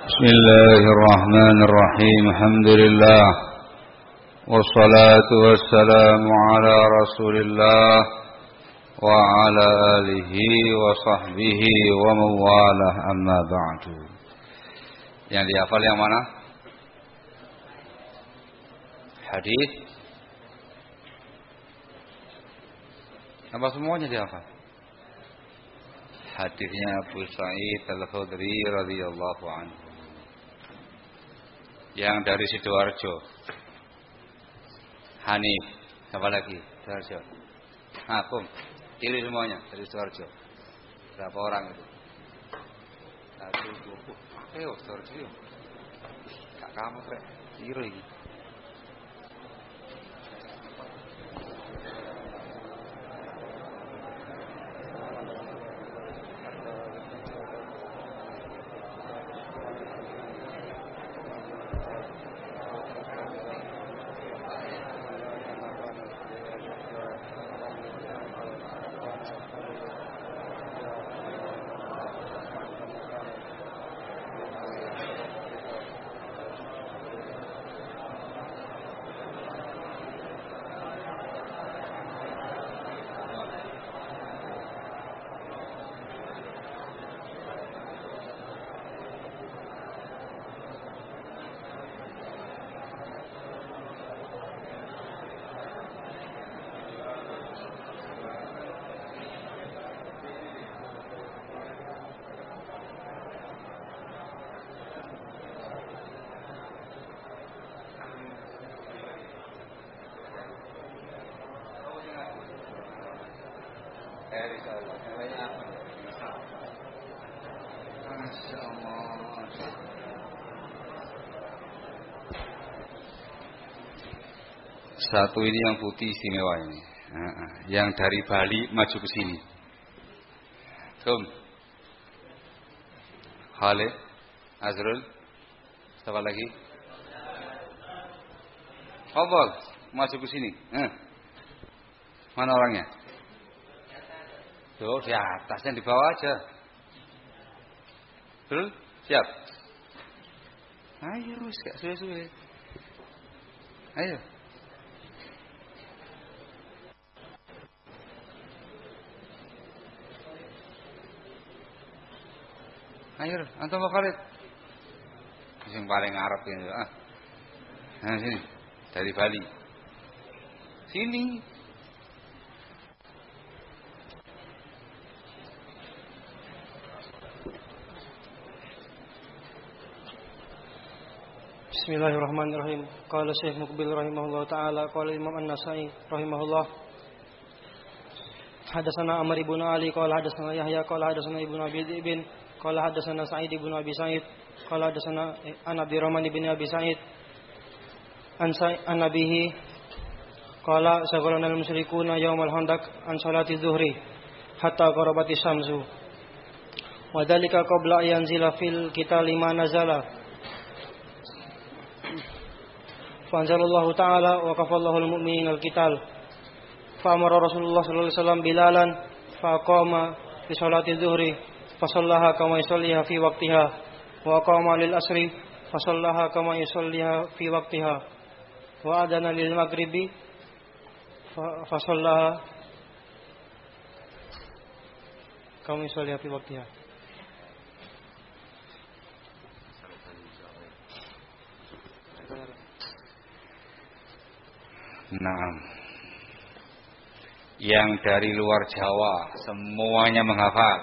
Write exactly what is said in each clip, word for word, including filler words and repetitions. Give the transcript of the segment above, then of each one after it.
بسم الله الرحمن الرحيم. الحمد لله والصلاة والسلام على رسول الله وعلى آله وصحبه ومن والاه. أما بعد. Yang dihafal yang mana? Hadis. Apa semuanya dihafal? Hadisnya Abu Sa'id Al-Khudri radhiyallahu anhu. Yang dari Sidoarjo. Hanif. Siapa lagi? Sidoarjo. Ah, kum. Kiri semuanya dari Sidoarjo. Berapa orang itu? Satu, dua. Uh, ayo Sidoarjo yuk. Kak kamu rek. Kiri ini. Satu ini yang putih istimewa ini. Yang dari Bali maju ke sini. Tum. Khalid, Azrul, siapa lagi? Fadhal, maju ke sini. Eh. Mana orangnya? Tuh, di atasnya, di bawah aja. Betul? Siap. Ayo, gak suwe-suwe. Ayo. Ayo, antum Khalid. Yang paling ngarep ini, ah. Nah, sini. Dari Bali. Sini. Bismillahirrahmanirrahim. Qala Syekh Muqbil rahimahullah taala, qala Imam An-Nasa'i rahimahullah. Hadatsana Amr ibn Ali qala hadatsana Yahya qala hadatsana Ibnu Abi Dzibin qala hadatsana Sa'id ibn Abi Sa'id qala hadatsana An Abdurrahman ibn Abi Sa'id an Sa'an Nabihi qala saghalana al-musyrikuuna yaumal handaq an salati dzuhri hatta qarabati syamsu wa dzalika qabla yanzila fil qitali ma nazala fa anzalallahu ta'ala wa kafallahu al-mu'minina al-qital fa amara Rasulullah sallallahu alaihi wasallam Bilalan fa qama fi salati dzuhri fasallaha kama yusalliha fi waqtiha wa qama lil asri fasallaha kama yusalliha fi waqtiha wa adana lil maghribi fasallaha kama yusalliha fi waqtiha. Naam. Yang dari luar Jawa semuanya menghafal.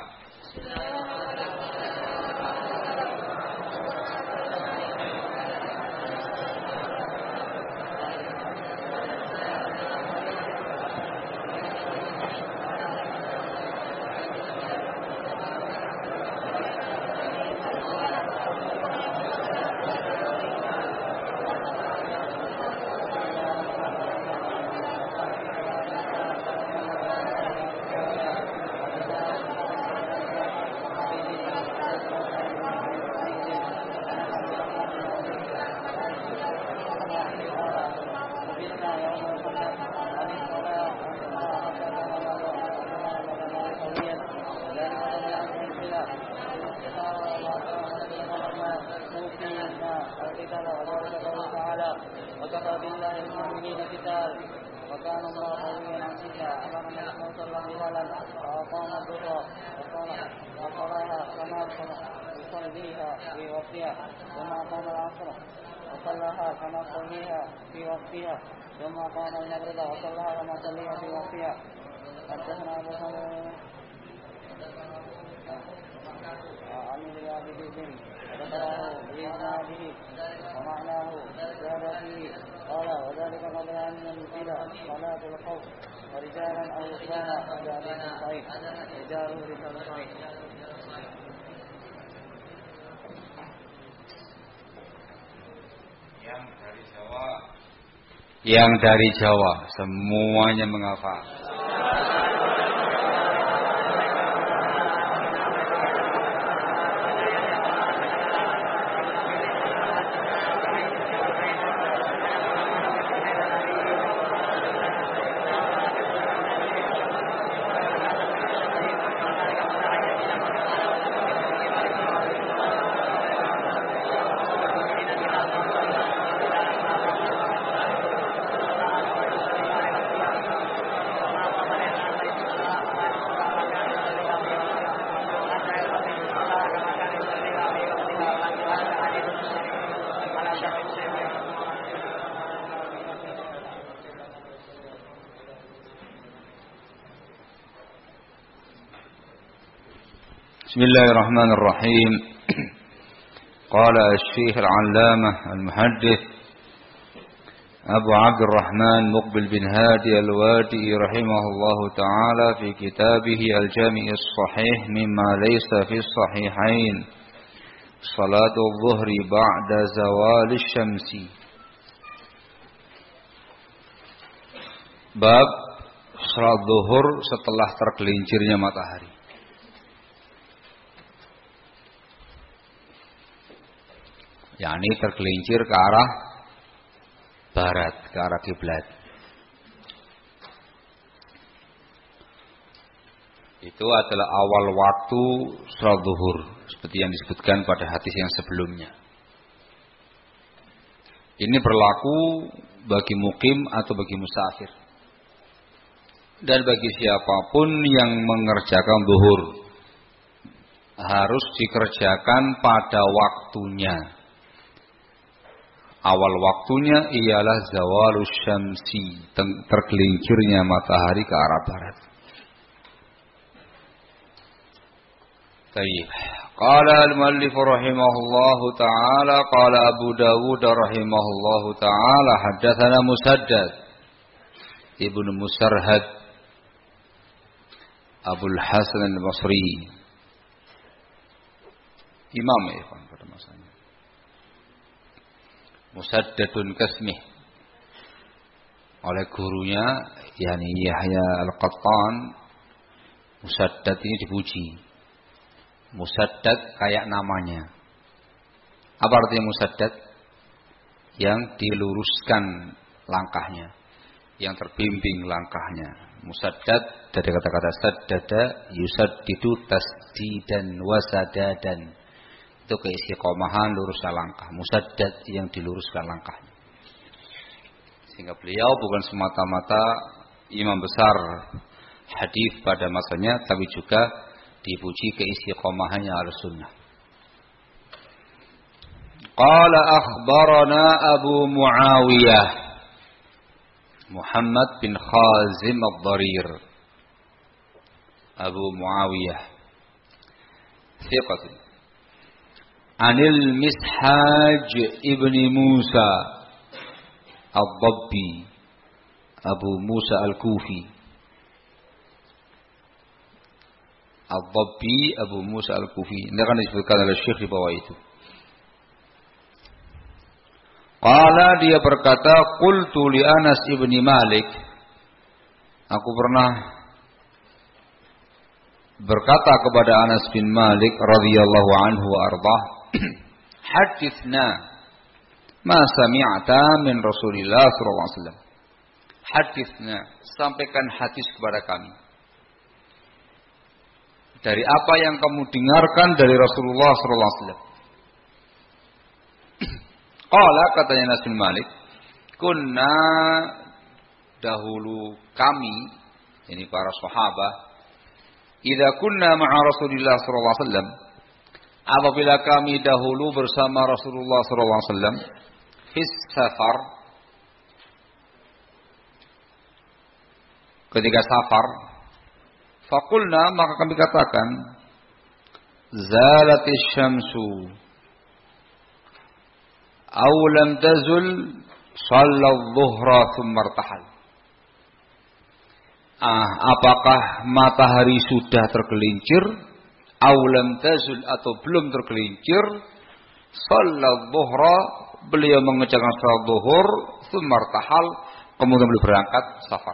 قتال وذلك قوله تعالى وكفى بالله المؤمنين قتال وكان الله قويا عزيزا أمر النبي صلى الله عليه وسلم وأقام الظهر وصلاها كما يصليها في وقتها ثم أقام العصر وصلاها كما يصليها في وقتها ثم أقام المغرب وصلاها كما يصليها في وقتها. حدثنا أبو سلمة عن العابدين وذكره بإسناده ومعناه زاد فيه قال وذلك قبل أن ننزل صلاة الخوف ورجالا أو ركبانا رجال صحيح رجال رجال صحيح. Yang dari Jawa, yang dari Jawa semuanya menghafal. بسم الله الرحمن الرحيم. قال الشيخ العلامة المحدث أبو عبد الرحمن مقبل بن هادي الوادئي رحمه الله تعالى في كتابه الجامع الصحيح مما ليس في الصحيحين صلاة الظهر بعد زوال الشمس. Bab salat zuhur setelah tergelincirnya matahari. yakni tergelincir ke arah barat, ke arah kiblat. Itu adalah awal waktu salat zuhur, seperti yang disebutkan pada hadis yang sebelumnya. Ini berlaku bagi mukim atau bagi musafir, dan bagi siapapun yang mengerjakan zuhur harus dikerjakan pada waktunya. Awal waktunya ialah zawalus syamsi, tergelincirnya matahari ke arah barat. Baik. Qala al-muallif rahimahullahu ta'ala qala Abu Dawud rahimahullahu ta'ala haddatsana Musaddad Ibnu Musarhad Abul Hasan al-Basri, imam ya pada masanya. Musaddadun kasmih, oleh gurunya yakni Yahya Al-Qattan. Musaddad ini dipuji. Musaddad kayak namanya. Apa artinya musaddad? Yang diluruskan langkahnya, yang terbimbing langkahnya. Musaddad dari kata-kata saddada yusaddidu tasdidan wasadadan. Itu keistiqomahan, luruskan langkah. Musaddad yang diluruskan langkahnya. Sehingga beliau bukan semata-mata imam besar hadis pada masanya, tapi juga dipuji keistiqomahannya al-sunnah. Qala akhbarana Abu Muawiyah Muhammad bin Khazim ad-Darir. Abu Muawiyah thiqatun Anil Mishaj ibni Musa Al-Dabbi, Abu Musa Al-Kufi. Al-Dabbi, Abu Musa Al-Kufi. Ini akan disebutkan oleh Syekh di bawah itu. Qala, dia berkata, qultu li Anas ibni Malik. Aku pernah berkata kepada Anas bin Malik radhiyallahu anhu wa ardhah, hadithna ma sami'ta min Rasulillah sallallahu alaihi wasallam. Hadithna, sampaikan hadis kepada kami dari apa yang kamu dengarkan dari Rasulullah sallallahu alaihi wasallam. Qala, katanya Anas bin Malik, kunna, dahulu kami, ini para sahabat, idza kunna ma'a Rasulillah sallallahu alaihi wasallam, apabila kami dahulu bersama Rasulullah sallallahu alaihi wasallam fis safar, ketika safar, faqulna, maka kami katakan, zalatis syamsu aw lam tazul shallal dhuhra thumma irtahal. Ah, apakah matahari sudah tergelincir, aw lam tazul, atau belum tergelincir, shallal dhuhra, beliau mengerjakan salat zuhur, thumma irtahal, kemudian beliau berangkat safar.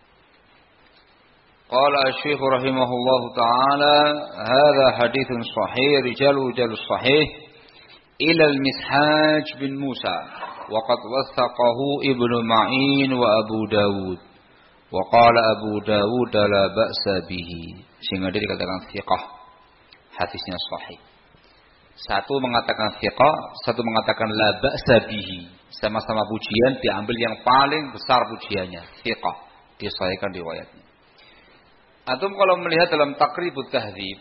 Qala asy-syekh rahimahullahu taala, hadza haditsun sahih, rijalu jalus sahih ila al-Mishaj bin Musa wa qad wathaqahu Ibnu Ma'in wa Abu Dawud wa qala Abu Dawud la ba'sa bihi, sehingga dia dikatakan thiqah, hadisnya sahih. Satu mengatakan thiqah, satu mengatakan la ba'sa bihi, sama-sama pujian, diambil yang paling besar pujiannya, thiqah, disahihkan riwayatnya. Antum kalau melihat dalam Taqribut Tahdzib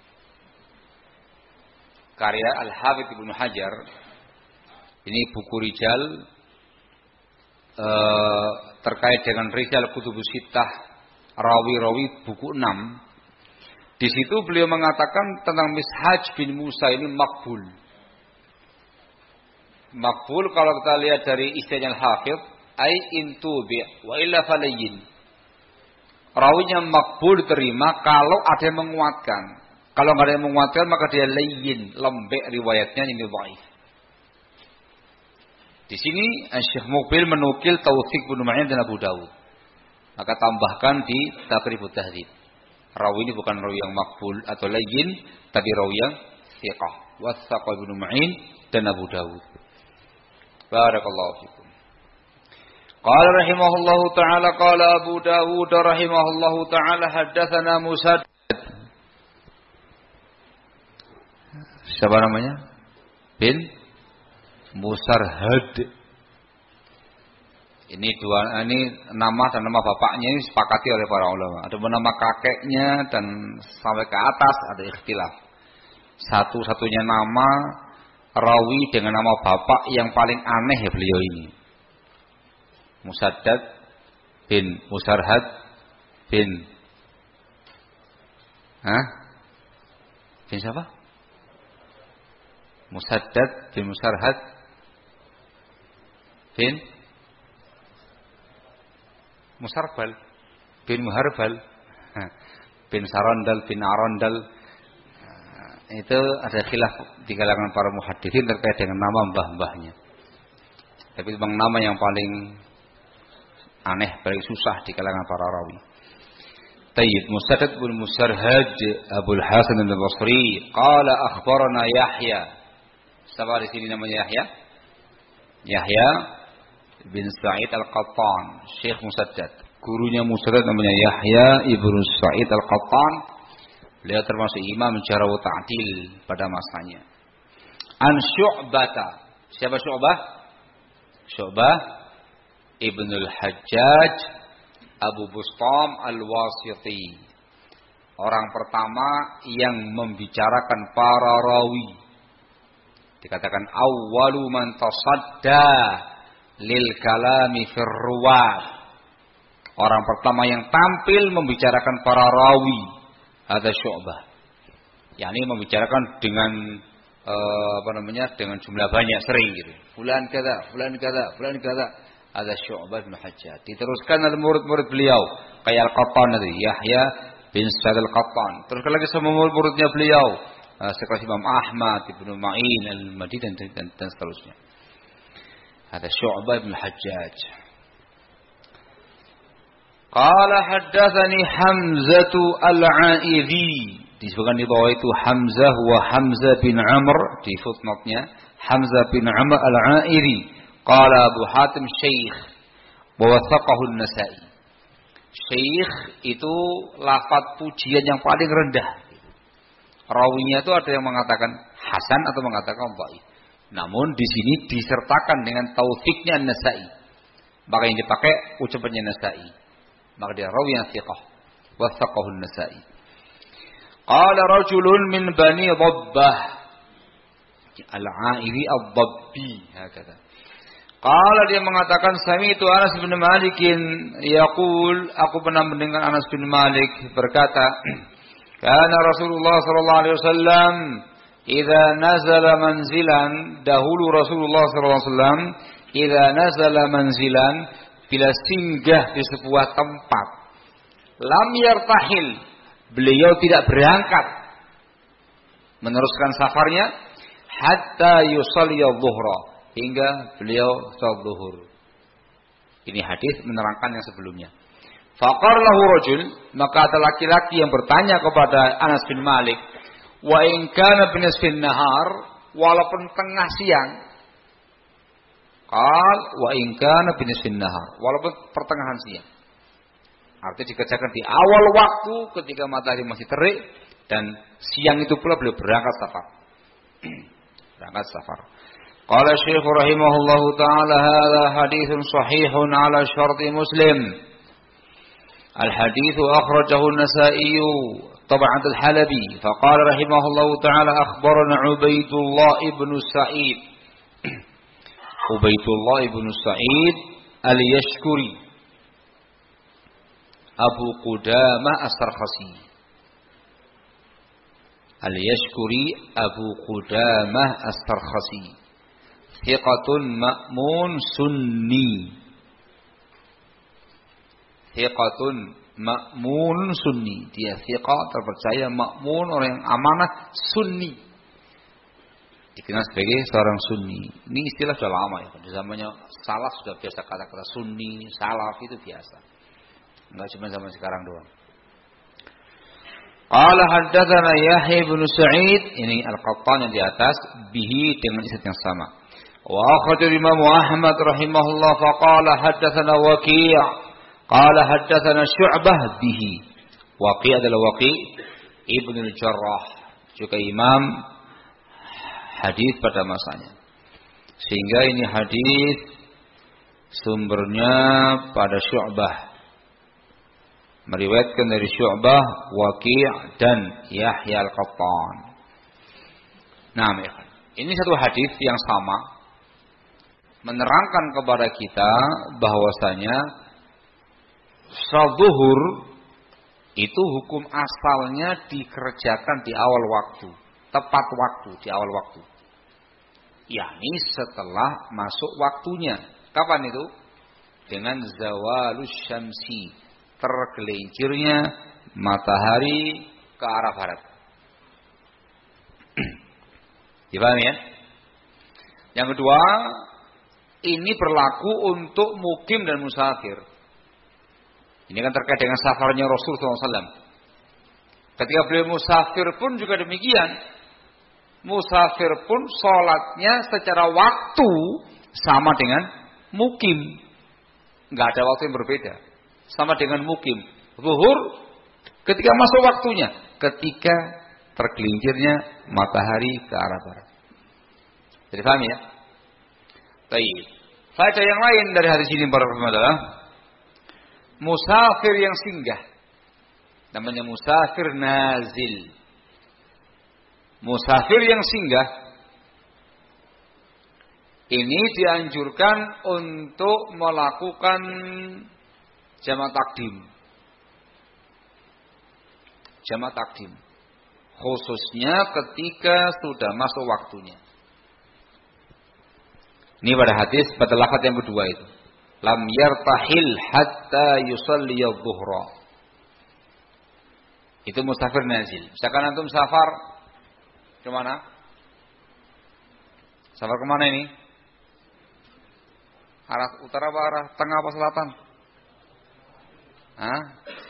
karya Al-Hafidz Ibnu Hajar, ini buku rijal eh, terkait dengan rijal kutubus sittah, rawi-rawi buku enam. Di situ beliau mengatakan tentang Mishaj bin Musa ini makbul. Makbul kalau kita lihat dari istilahnya Al-Hafidz, ai intubi wa illa falayyin. Rawinya makbul diterima kalau ada yang menguatkan. Kalau nggak ada yang menguatkan maka dia layyin, lembek riwayatnya, ini dhaif. Di sini Syekh Muqbil menukil Taufiq bin Ma'in dan Abu Dawud. Maka tambahkan di Taqribut Tahdzib. Rawi ini bukan rawi yang makbul atau layyin, tapi rawi yang thiqah. Wathaqa Ibnu Ma'in dan Abu Dawud. Barakallahu fikum. Qala rahimahullahu ta'ala, qala Abu Dawud rahimahullahu ta'ala, haddatsana Musaddad. Siapa namanya? Bin Musarhad. Ini dua, ini nama dan nama bapaknya ini sepakati oleh para ulama. Ada nama kakeknya dan sampai ke atas ada ikhtilaf. Satu-satunya nama rawi dengan nama bapak yang paling aneh ya beliau ini. Musaddad bin Musarhad bin Hah? Bin siapa? Musaddad bin Musarhad bin Musarbal bin Muharbal bin Sarandal bin Arandal. Itu ada khilaf di kalangan para muhaddisin terkait dengan nama mbah-mbahnya. Tapi memang nama yang paling aneh, paling susah di kalangan para rawi. Tayyib, Musaddad bin Musarhad Abul Hasan al-Basri qala akhbarana Yahya. Siapa di sini namanya Yahya? Yahya bin Sa'id al-Qattan, Syekh Musaddad. Gurunya Musaddad namanya Yahya ibnu Sa'id al-Qattan. Beliau termasuk imam jarh wa ta'dil pada masanya. An Syu'bata. Siapa Syu'bah? Syu'bah Ibnul Hajjaj Abu Bustam Al-Wasiti. Orang pertama yang membicarakan para rawi. Dikatakan awwalu man tasadda lil kalami fir ruwat. Orang pertama yang tampil membicarakan para rawi. Ada Syu'bah. yakni membicarakan dengan uh, apa namanya dengan jumlah banyak, sering gitu. Fulan kada, fulan kada, fulan kada. Ada Syu'bah bin Hajjaj. Diteruskan oleh murid-murid beliau kayak Al-Qattan tadi, Yahya bin Sa'id Al-Qattan. Terus lagi sama murid-muridnya beliau, uh, seperti Imam Ahmad, Ibnu Ma'in Al-Madini dan, dan, dan seterusnya. Ada Syu'bah bin Hajjaj. Qala haddatsani Hamzatu Al-A'idhi. Disebutkan di bawah itu Hamzah wa Hamzah bin Amr di footnote-nya. Hamzah bin Amr Al-A'idhi. Qala Abu Hatim Syekh wa wathaqahu An-Nasa'i. Syekh itu lafaz pujian yang paling rendah. Rawinya itu ada yang mengatakan hasan atau mengatakan dhaif. Namun di sini disertakan dengan taufiknya An-Nasa'i. Maka yang dipakai ucapannya Nasa'i. Maka dia rawi yang thiqah. Wathaqahu An-Nasa'i. Qala rajulun min bani Dhabbah. Al-A'iri Ad-Dhabbi. Hakata. Qala dia mengatakan sami'tu Anas bin Malikin yaqul, aku pernah mendengar Anas bin Malik berkata, kana Rasulullah sallallahu alaihi wasallam idza nazala manzilan, dahulu Rasulullah sallallahu alaihi wasallam idza nazala manzilan, bila singgah di sebuah tempat, lam yartahil, beliau tidak berangkat meneruskan safarnya hatta yusalli adh-dhuhra, hingga beliau salat zuhur. Ini hadis menerangkan yang sebelumnya. Faqala lahu rajul, maka ada laki-laki yang bertanya kepada Anas bin Malik, wa in kana bi nisfin nahar, walaupun tengah siang. Qal wa in kana bi nisfin nahar, walaupun pertengahan siang. Artinya dikerjakan di awal waktu ketika matahari masih terik, dan siang itu pula beliau berangkat safar. berangkat safar. Qala Syekh rahimahullahu taala, hadza haditsun sahihun ala syarti Muslim. Al-hadits akhrajahu An-Nasa'i tab'at Al-Halabi. Faqala rahimahullahu taala akhbarana Ubaidullah ibn Sa'id. Ubaidullah ibn Sa'id Al-Yashkuri Abu Qudamah As-Sarkhasi. Al-Yashkuri Abu Qudamah As-Sarkhasi. Thiqatun ma'mun sunni. Thiqatun ma'mun sunni. Dia thiqah, terpercaya, ma'mun, orang yang amanah, sunni. Dikenal sebagai seorang sunni. Ini istilah sudah lama ya. Di zamannya salaf sudah biasa kata-kata sunni, salaf itu biasa. Enggak cuma zaman sekarang doang. Qala haddatsana Yahya bin Sa'id, ini Al-Qattan yang di atas, bihi dengan isnad yang sama. Wa akhraja Imam Ahmad rahimahullah faqala haddatsana Waqi' qala haddatsana Syu'bah bihi. Waqi' adalah Waqi' Ibn al-Jarrah, juga imam hadis pada masanya. Sehingga ini hadis sumbernya pada Syu'bah. Meriwayatkan dari Syu'bah, Waqi' dan Yahya Al-Qattan. Nah, ini satu hadis yang sama, menerangkan kepada kita bahwasanya salat zuhur itu hukum asalnya dikerjakan di awal waktu, tepat waktu, di awal waktu. yakni setelah masuk waktunya. Kapan itu? Dengan zawalus syamsi, tergelincirnya matahari ke arah barat. Dipahami ya? Yang kedua, ini berlaku untuk mukim dan musafir. Ini kan terkait dengan safarnya Rasul sallallahu alaihi wasallam. Ketika beliau musafir pun juga demikian. Musafir pun sholatnya secara waktu sama dengan mukim. Nggak ada waktu yang berbeda. Sama dengan mukim. Zuhur ketika masuk waktunya. Ketika tergelincirnya matahari ke arah barat. Jadi paham ya? Baik. Faedah yang lain dari hadis ini para ulama adalah musafir yang singgah. Namanya musafir nazil. Musafir yang singgah ini dianjurkan untuk melakukan jamak takdim. Jamak takdim. Khususnya ketika sudah masuk waktunya. Ini pada hadis pada lafaz yang kedua itu. Lam yartahil hatta yusalli adh-dhuhra. Itu musafir nazil. Misalkan antum safar ke mana? Safar ke mana ini? Arah utara apa arah tengah apa selatan? Hah?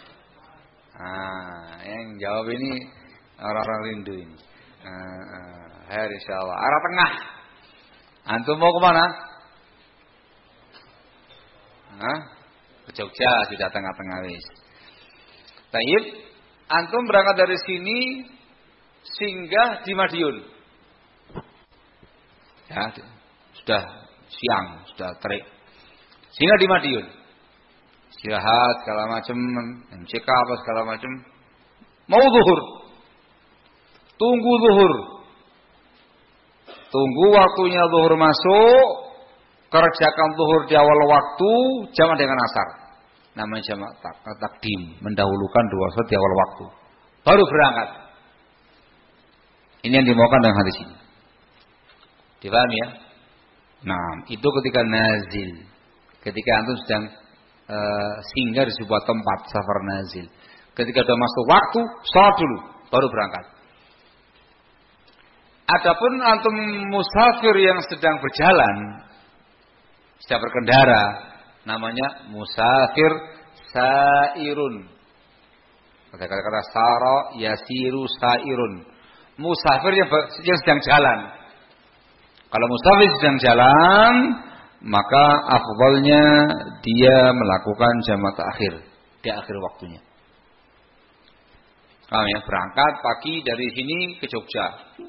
Ah, yang jawab ini orang-orang rindu ini. Ah, ah, insyaallah. Arah tengah. Antum mau ke mana? Hah? Ke Jogja, sudah tengah-tengah wis. Taib, antum berangkat dari sini singgah di Madiun. Ya, sudah siang, sudah terik. Sehingga di Madiun istirahat segala macam, M C K apa segala macam. Mau zuhur. Tunggu zuhur. Tunggu waktunya zuhur masuk, kerjakan zuhur di awal waktu, jamak dengan asar. Namanya jamak takdim, mendahulukan dua salat di awal waktu. Baru berangkat. Ini yang dimaukan dengan hadis ini. Dipahami ya? Nah, itu ketika nazil. Ketika antum sedang uh, singgah di sebuah tempat, safar nazil. Ketika sudah masuk waktu, salat dulu, baru berangkat. Adapun antum musafir yang sedang berjalan, sedang berkendara, namanya musafir sairun. Kata-kata sara yasiru sairun. Musafir yang, yang sedang jalan. Kalau musafir sedang jalan, maka afdalnya dia melakukan jamak takhir di akhir waktunya. Paham ya? Berangkat pagi dari sini ke Jogja.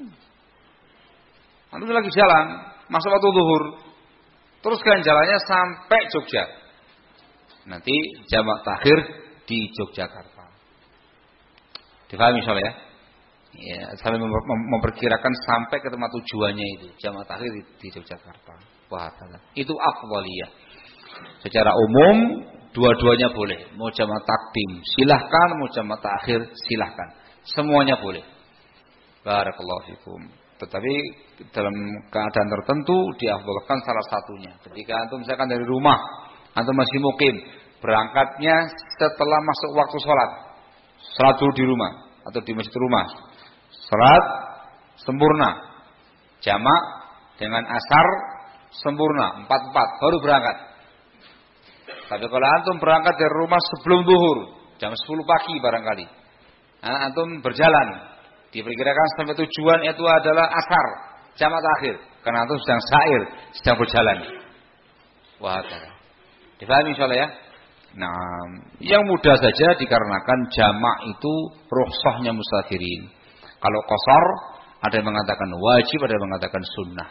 Antum lagi jalan, masuk waktu zuhur. Teruskan jalannya sampai Jogja. Nanti jamak takhir di Yogyakarta. Difahami insyaallah ya? Ya, sampai memperkirakan sampai ke tempat tujuannya itu, jamak takhir di, di Yogyakarta. Wah, itu afdhaliyah. Secara umum dua-duanya boleh. Mau jamak takdim silahkan, mau jamak takhir silahkan. Semuanya boleh. Barakallahu fikum. Tetapi dalam keadaan tertentu diafdhalkan salah satunya. Ketika antum misalkan dari rumah, antum masih mukim, berangkatnya setelah masuk waktu sholat. Sholat dulu di rumah atau di masjid rumah. Sholat sempurna, jamak dengan asar sempurna, empat empat baru berangkat. Tapi kalau antum berangkat dari rumah sebelum zuhur, jam sepuluh pagi barangkali, nah, antum berjalan, diperkirakan sampai tujuan itu adalah asar, jamak takhir, karena antum sedang sair, sedang berjalan. Wah, dipahami insyaallah ya. Nah, yang mudah saja dikarenakan jamak itu rukhsahnya musafirin. Kalau qasar, ada yang mengatakan wajib, ada yang mengatakan sunnah.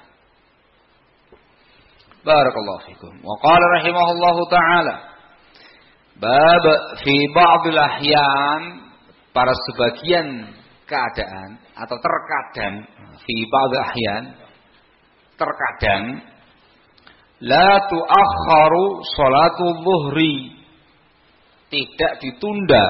Barakallahu fikum. Wa qala rahimahullahu ta'ala, bab fi ba'dil ahyan, para sebagian keadaan atau terkadang, fi ba'dil ahyan, terkadang la tu'akhkharu sholatul zuhri, tidak ditunda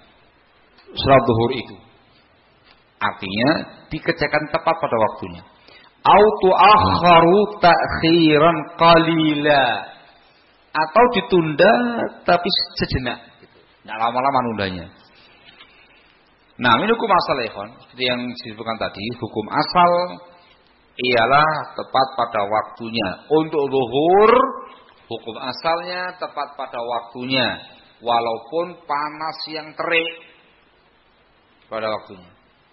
salat zuhur itu. Artinya dikerjakan tepat pada waktunya. Au tu'akhkharu ta'khiran qalila, atau ditunda tapi sejenak gitu. Enggak lama-lama nundanya. Nah, ini hukum asal ya, ikhwan. Seperti yang disebutkan tadi, hukum asal ialah tepat pada waktunya. Untuk zuhur, hukum asalnya tepat pada waktunya, walaupun panas yang terik pada waktunya.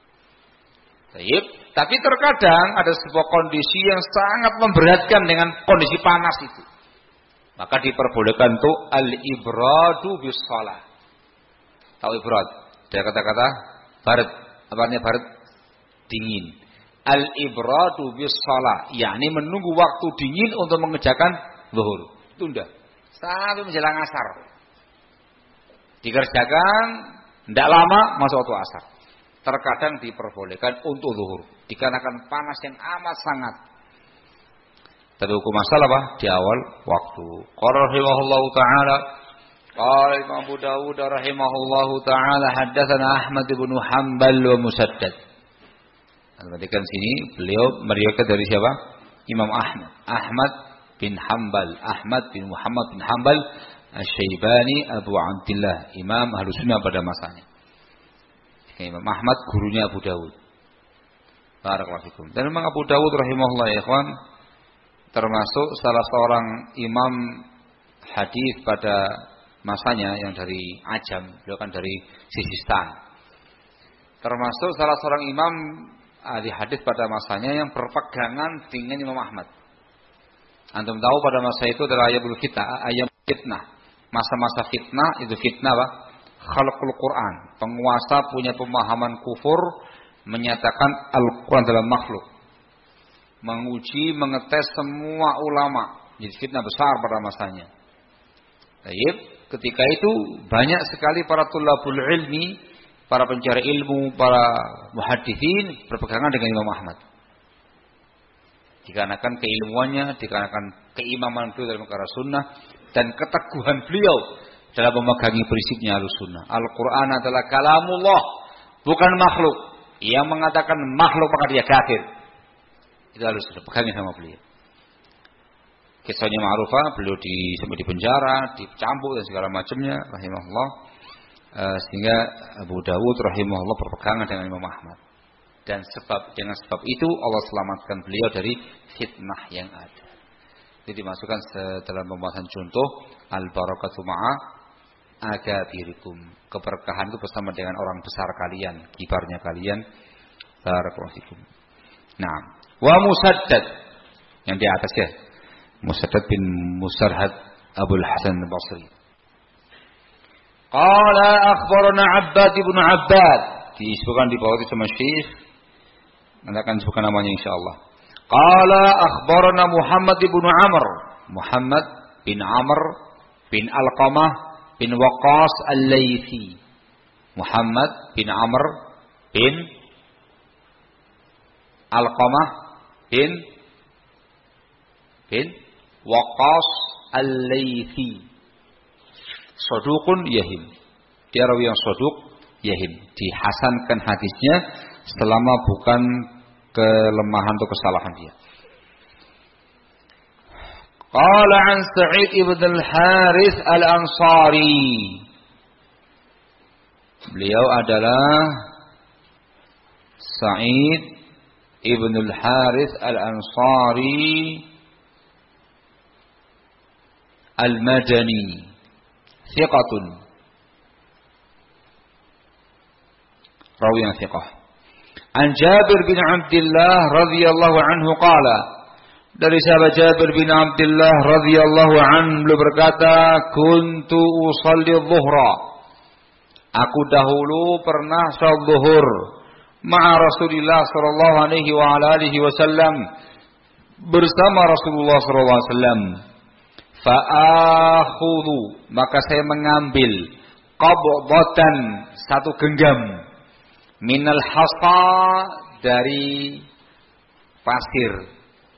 Baik, tapi terkadang ada sebuah kondisi yang sangat memberatkan dengan kondisi panas itu. Maka diperbolehkan tuh al-ibradu bis shalah. Tahu ibrad? Dari kata-kata barat. Apa artinya barat? Dingin. Al-ibradu bis shalah, yakni menunggu waktu dingin untuk mengerjakan zuhur. Tunda sampai menjelang asar. Dikerjakan tidak lama masuk waktu asar. Terkadang diperbolehkan untuk zuhur dikarenakan panas yang amat sangat. Tapi hukum asal apa? Di awal waktu. Qala rahimahullahu taala, qala Imam Abu Dawud rahimahullahu taala, haddatsana Ahmad bin Hanbal wa Musaddad. Perhatikan sini, beliau meriwayatkan dari siapa? Imam Ahmad. Ahmad bin Hanbal, Ahmad bin Muhammad bin Hanbal Asy-Syaibani Abu Abdillah, Imam Ahlus Sunnah pada masanya. Imam Ahmad gurunya Abu Dawud. Barakallahu fikum. Dan memang Abu Dawud rahimahullah ya ikhwan, termasuk salah seorang imam hadis pada masanya yang dari Ajam, beliau kan dari Sistan. Termasuk salah seorang imam ahli hadis pada masanya yang berpegangan dengan Imam Ahmad. Antum tahu pada masa itu adalah ayat fitnah, ayat fitnah. Masa-masa fitnah, itu fitnah apa? Khalqul Quran. Penguasa punya pemahaman kufur, menyatakan Al-Quran adalah makhluk. menguji, mengetes semua ulama. Jadi fitnah besar pada masanya. Baik, ketika itu banyak sekali para tulabul ilmi, para pencari ilmu, para muhadditsin berpegangan dengan Imam Ahmad. Dikarenakan keilmuannya, dikarenakan keimaman beliau dalam perkara sunnah dan keteguhan beliau dalam memegangi prinsipnya Ahlussunnah. Al-Quran adalah kalamullah, bukan makhluk. Yang mengatakan makhluk maka dia kafir. Itu Ahlussunnah, pegangi sama beliau. Kisahnya ma'rufah, beliau di, sampai di penjara, dicambuk dan segala macamnya, rahimahullah. Uh, sehingga Abu Dawud rahimahullah berpegangan dengan Imam Ahmad. Dan sebab dengan sebab itu Allah selamatkan beliau dari fitnah yang ada. Jadi dimasukkan dalam pembahasan contoh al-barakatu ma'a akabirikum. Keberkahan itu bersama dengan orang besar kalian, kibarnya kalian. Barakallahu fikum. Nah, wa Musaddad yang di atas ya. Musaddad bin Musarhad Abul Hasan al-Basri. Qala akhbarana Abbad ibn Abbad. Disebutkan di bawah itu sama Syekh. Nanti akan disebutkan namanya insyaallah. Qala akhbarana Muhammad ibn Amr. Muhammad bin Amr bin Alqamah bin Waqqas al-Laythi. Muhammad bin Amr bin Alqamah bin bin Waqqas al-Laythi. Saduqun yahim. Dia rawi yang saduq yahim. Dihasankan hadisnya selama bukan kelemahan atau kesalahan dia. Qala an Sa'id ibn al-Harith al-Ansari. Beliau adalah Sa'id ibn al-Harith al-Ansari al-Madani. Thiqatun. Rawi yang thiqah. An Jabir bin Abdullah radhiyallahu anhu qala. Dari sahabat Jabir bin Abdullah radhiyallahu anhu beliau berkata, "Kuntu usalli dhuhra." Aku dahulu pernah salat zuhur ma'a Rasulillah sallallahu alaihi wa ala alihi wasallam bersama Rasulullah sallallahu alaihi wasallam. Fa akhudhu, maka saya mengambil qabdatan, satu genggam, minal hasa, dari pasir.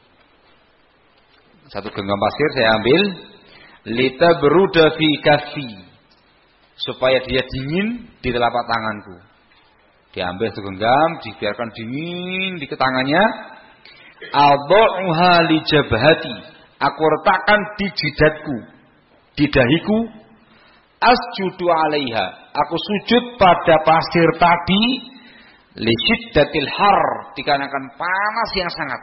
Satu genggam pasir saya ambil, litabruda fi kaffi, supaya dia dingin di telapak tanganku. Diambil satu genggam, dibiarkan dingin di tangannya. Adhu'uha li jabhati, aku letakkan di jidatku, di dahiku. Asjudu alaiha, aku sujud pada pasir tadi. Li syiddatil har, dikarenakan panas yang sangat.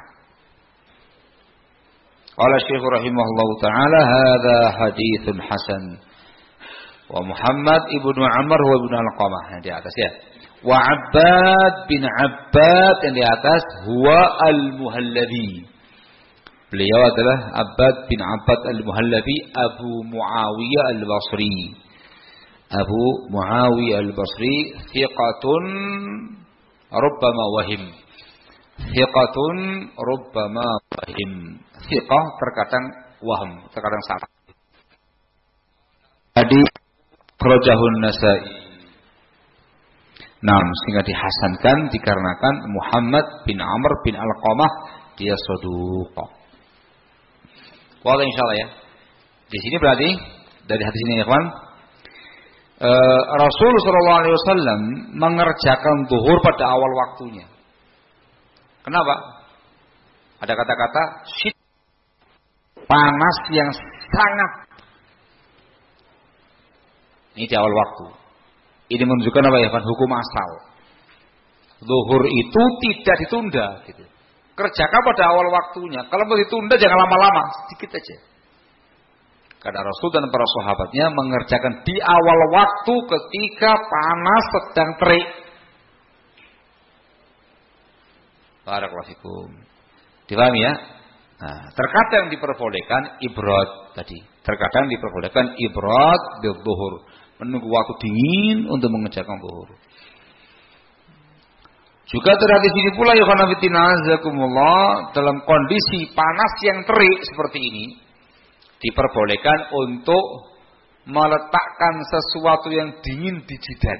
Qala Syekh rahimahullah taala, hadza haditsun hasan. Wa Muhammad ibnu Amr wa ibnu Alqamah yang di atas ya. Wa Abbad bin Abbad yang di atas, huwa al-Muhallabi. Beliau adalah Abbad bin Abbad al-Muhallabi Abu Muawiyah al-Basri. Abu Muawiyah al-Basri, thiqatun rubbama wahim. Thiqatun rubbama wahim. Thiqah terkadang waham, terkadang salah. Jadi Rajahun Nasai. Nah, sehingga dihasankan dikarenakan Muhammad bin Amr bin Alqamah dia saduq. Wah, insyaallah ya. Di sini berarti dari hadis ini ya kawan, e, Rasul sallallahu alaihi wasallam mengerjakan zuhur pada awal waktunya. Kenapa? Ada kata-kata syid, panas yang sangat. Ini di awal waktu. Ini menunjukkan apa ya? Hukum asal. Zuhur itu tidak ditunda gitu. Kerjakan pada awal waktunya. Kalau mau ditunda jangan lama-lama, sedikit aja. Karena Rasul dan para sahabatnya mengerjakan di awal waktu ketika panas sedang terik. Barakallahu fikum. Dipahami ya? Nah, terkadang diperbolehkan ibrad tadi. Terkadang diperbolehkan ibrad bil zuhur. Menunggu waktu dingin untuk mengerjakan zuhur. Juga terjadi sini pula ya khana fillah dalam kondisi panas yang terik seperti ini diperbolehkan untuk meletakkan sesuatu yang dingin di jidat.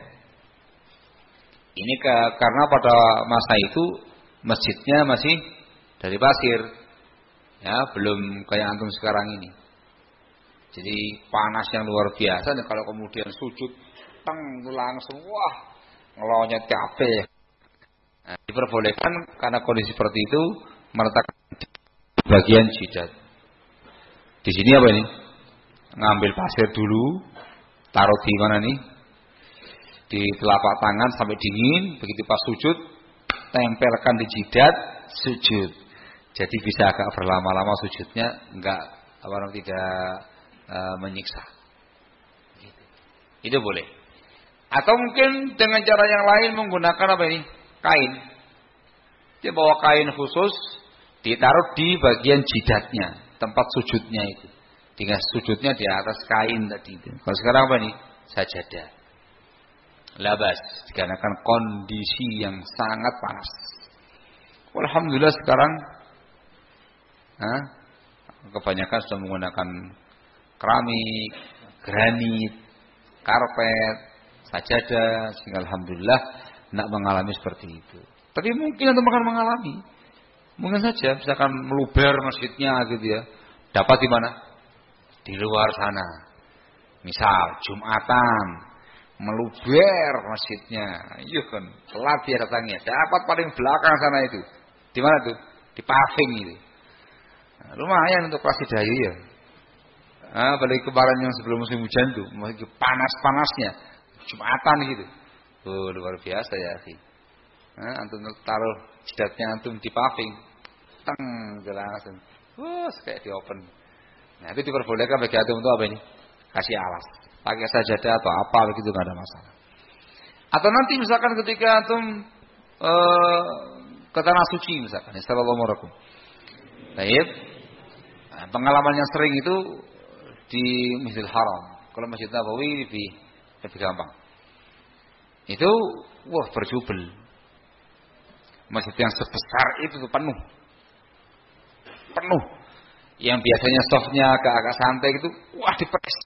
Ini ke, karena pada masa itu masjidnya masih dari pasir, ya belum kayak antum sekarang ini. Jadi panas yang luar biasa. Dan kalau kemudian sujud, teng langsung wah ngelonyot capek. Nah, diperbolehkan karena kondisi seperti itu meletakkan bagian jidat. Di sini apa ini? Ngambil pasir dulu, taruh di mana nih? Di telapak tangan sampai dingin. Begitu pas sujud, tempelkan di jidat, sujud. Jadi bisa agak berlama-lama sujudnya, enggak apa namanya tidak e, menyiksa. Gitu. Itu boleh. Atau mungkin dengan cara yang lain menggunakan apa ini? Kain. Dia bawa kain khusus, ditaruh di bagian jidatnya, tempat sujudnya itu. Dengan sujudnya di atas kain tadi itu. Kalau sekarang apa nih? Sajadah. Labas, dikarenakan kondisi yang sangat panas. Alhamdulillah sekarang Hah? kebanyakan sudah menggunakan keramik, granit, karpet, sajadah, sehingga alhamdulillah tidak mengalami seperti itu. Tapi mungkin untuk akan mengalami, mungkin saja, misalkan meluber masjidnya gitu ya, dapat di mana? Di luar sana. Misal Jumatan, meluber masjidnya, iya kan, telat dia datangnya, dapat paling belakang sana itu. Di mana tuh? Di paving itu. Nah, lumayan untuk kelas Hidayu ya. Ah, balik kemarin yang sebelum musim hujan tuh, masih panas-panasnya, Jumatan gitu. Oh, luar biasa ya, akhi. Nah, antum taruh jidatnya antum di paving, teng langsung. Wah, kayak di open. Nah, itu diperbolehkan bagi antum untuk apa ini? Kasih alas, pakai sajadah atau apa begitu nggak ada masalah. Atau nanti misalkan ketika antum uh, ke tanah suci misalkan, sallallahu alaihi wasallam. Baik. Nah, pengalaman yang sering itu di Masjidil Haram. Kalau Masjid Nabawi lebih lebih gampang. Itu wah berjubel. Masjid yang sebesar itu tuh penuh. Penuh. Yang biasanya softnya agak-agak santai gitu, wah dipres.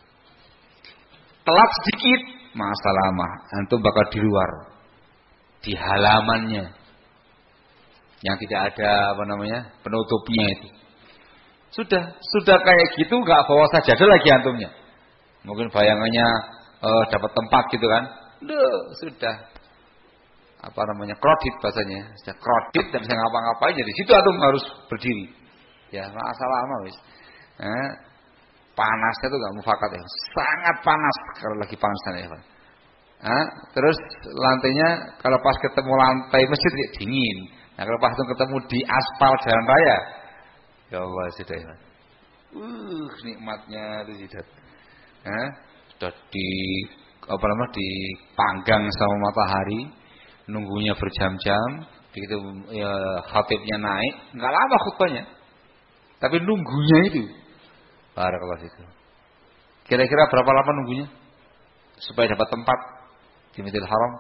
Telat sedikit, masalah mah antum bakal di luar. Di halamannya. Yang tidak ada apa namanya? Penutupnya itu. Sudah, sudah kayak gitu enggak bawa sajadah lagi antumnya. Mungkin bayangannya eh, dapat tempat gitu kan. Duh, sudah apa namanya? Kredit bahasanya. Sudah kredit dan bisa ngapa-ngapain jadi situ antum harus berdiri. Ya, masalah apa wis. Eh, panasnya tuh enggak mufakat ya. Sangat panas kalau lagi panasan ya, Pak. Eh, terus lantainya kalau pas ketemu lantai masjid ya dingin. Nah, kalau pas ketemu di aspal jalan raya, ya Allah sudah ya. Uh, nikmatnya itu jidat. Eh, sudah di apa namanya dipanggang sama matahari, nunggunya berjam-jam, begitu ya khatibnya naik, enggak lama khutbahnya. Tapi nunggunya itu. Barakallahu fikum. Kira-kira berapa lama nunggunya? Supaya dapat tempat di Masjidil Haram?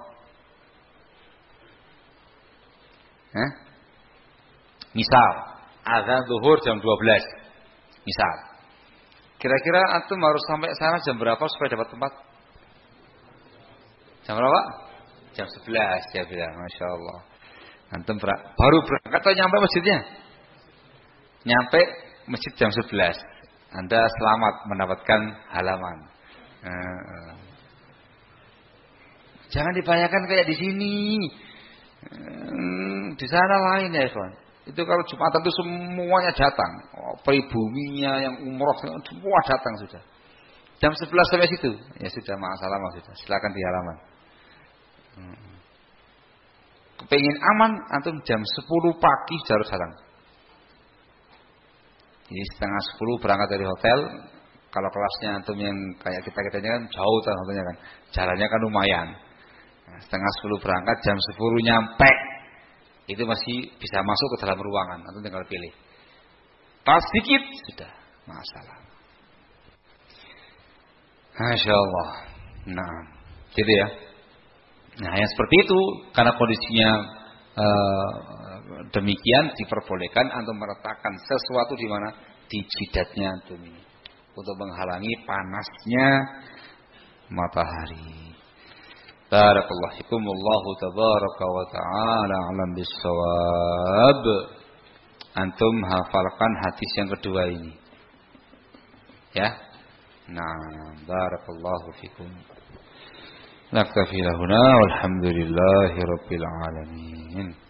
Hah? Misal, azan zuhur jam dua belas. Misal. Kira-kira antum harus sampai sana jam berapa supaya dapat tempat? Jam berapa? Jam sebelas ya bilang, Masya Allah. Antum ber- baru berangkat atau nyampe masjidnya? Nyampe masjid jam sebelas. Anda selamat mendapatkan halaman. Uh, Jangan dibayangkan kayak di sini. Hmm, di sana lain ya, Ikhwan. Itu kalau Jumatan itu semuanya datang. Oh, pribuminya yang umroh semua datang sudah. Jam sebelas sampai situ. Ya sudah, masalah sudah. Silakan di halaman. Hmm. Kepengin aman, antum jam sepuluh pagi harus datang. Jadi setengah sepuluh berangkat dari hotel. Kalau kelasnya antum yang kayak kita-kitanya kan jauh contohnya kan. Jalannya kan lumayan. Nah, setengah sepuluh berangkat, jam sepuluh nyampe. Itu masih bisa masuk ke dalam ruangan. Antum tinggal pilih. Pas sedikit sudah masalah. Masya Allah. Nah, gitu ya. Nah, yang seperti itu karena kondisinya uh, demikian diperbolehkan antum meletakkan sesuatu di mana? Di jidatnya antum ini untuk menghalangi panasnya matahari. Barakallahu fikum, wallahu tabaraka wa ta'ala alam bissawab. Antum hafalkan hadis yang kedua ini. Ya. Nah, barakallahu fikum. Naktafi lahuna walhamdulillahi rabbil alamin.